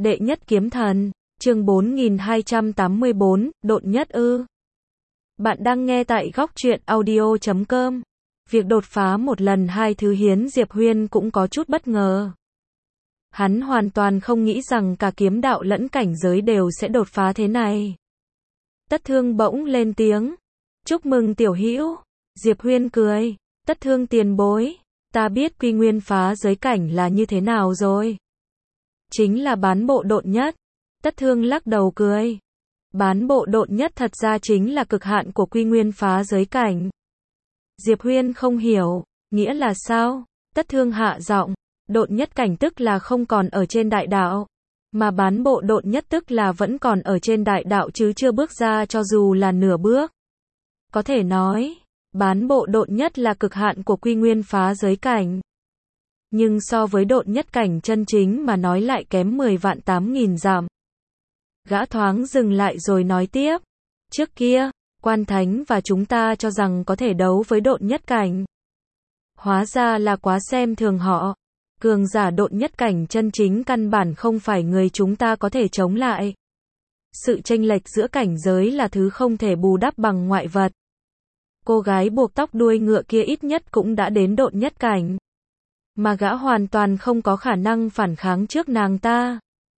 Đệ nhất kiếm thần, chương 4284, độn nhất ư. Bạn đang nghe tại góc truyện audio.com. Việc đột phá một lần hai thứ khiến Diệp Huyên cũng có chút bất ngờ. Hắn hoàn toàn không nghĩ rằng cả kiếm đạo lẫn cảnh giới đều sẽ đột phá thế này. Tất Thương bỗng lên tiếng. Chúc mừng tiểu hữu. Diệp Huyên cười. Tất Thương tiền bối. Ta biết quy nguyên phá giới cảnh là như thế nào rồi. Chính là bán bộ độn nhất. Tất Thương lắc đầu cười. Bán bộ độn nhất thật ra chính là cực hạn của quy nguyên phá giới cảnh. Diệp Huyên không hiểu, nghĩa là sao? Tất Thương hạ giọng, độn nhất cảnh tức là không còn ở trên đại đạo, mà bán bộ độn nhất tức là vẫn còn ở trên đại đạo chứ chưa bước ra cho dù là nửa bước. Có thể nói, bán bộ độn nhất là cực hạn của quy nguyên phá giới cảnh. Nhưng so với độn nhất cảnh chân chính mà nói lại kém 10 vạn 8.000 dặm. Gã thoáng dừng lại rồi nói tiếp. Trước kia, Quan Thánh và chúng ta cho rằng có thể đấu với độn nhất cảnh. Hóa ra là quá xem thường họ. Cường giả độn nhất cảnh chân chính căn bản không phải người chúng ta có thể chống lại. Sự chênh lệch giữa cảnh giới là thứ không thể bù đắp bằng ngoại vật. Cô gái buộc tóc đuôi ngựa kia ít nhất cũng đã đến độn nhất cảnh. Mà gã hoàn toàn không có khả năng phản kháng trước nàng ta.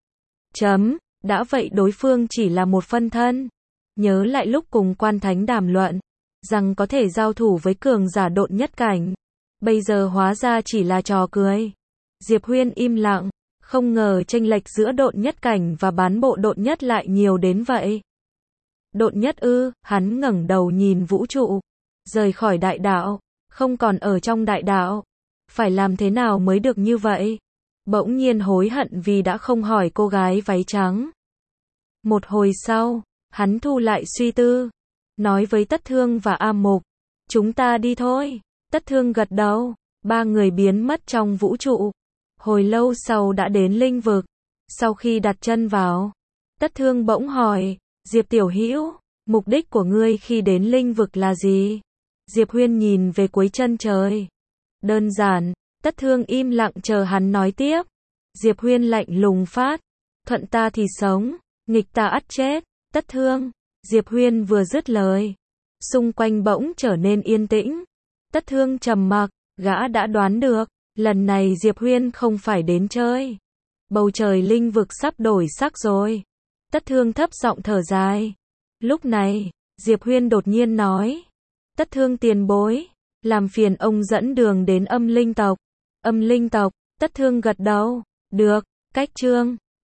Đã vậy đối phương chỉ là một phân thân. Nhớ lại lúc cùng Quan Thánh đàm luận, rằng có thể giao thủ với cường giả độn nhất cảnh. Bây giờ hóa ra chỉ là trò cười. Diệp Huyên im lặng, không ngờ chênh lệch giữa độn nhất cảnh và bán bộ độn nhất lại nhiều đến vậy. Độn nhất ư, hắn ngẩng đầu nhìn vũ trụ. Rời khỏi đại đạo, không còn ở trong đại đạo. Phải làm thế nào mới được như vậy? Bỗng nhiên hối hận vì đã không hỏi cô gái váy trắng. Một hồi sau, hắn thu lại suy tư, nói với Tất Thương và A Mục, chúng ta đi thôi. Tất Thương gật đầu, ba người biến mất trong vũ trụ. Hồi lâu sau đã đến linh vực. Sau khi đặt chân vào, Tất Thương bỗng hỏi, Diệp tiểu hữu, mục đích của ngươi khi đến linh vực là gì? Diệp Huyên nhìn về cuối chân trời. Đơn giản. Tất Thương im lặng chờ hắn nói tiếp. Diệp Huyên lạnh lùng phát, thuận ta thì sống, nghịch ta ắt chết. Tất Thương. Diệp Huyên vừa dứt lời, xung quanh bỗng trở nên yên tĩnh. Tất Thương trầm mặc, gã đã đoán được, lần này Diệp Huyên không phải đến chơi. Bầu trời linh vực sắp đổi sắc rồi. Tất Thương thấp giọng thở dài. Lúc này, Diệp Huyên đột nhiên nói, Tất Thương tiền bối, làm phiền ông dẫn đường đến Âm Linh tộc. Âm Linh tộc. Tất Thương gật đầu. Được, cách chương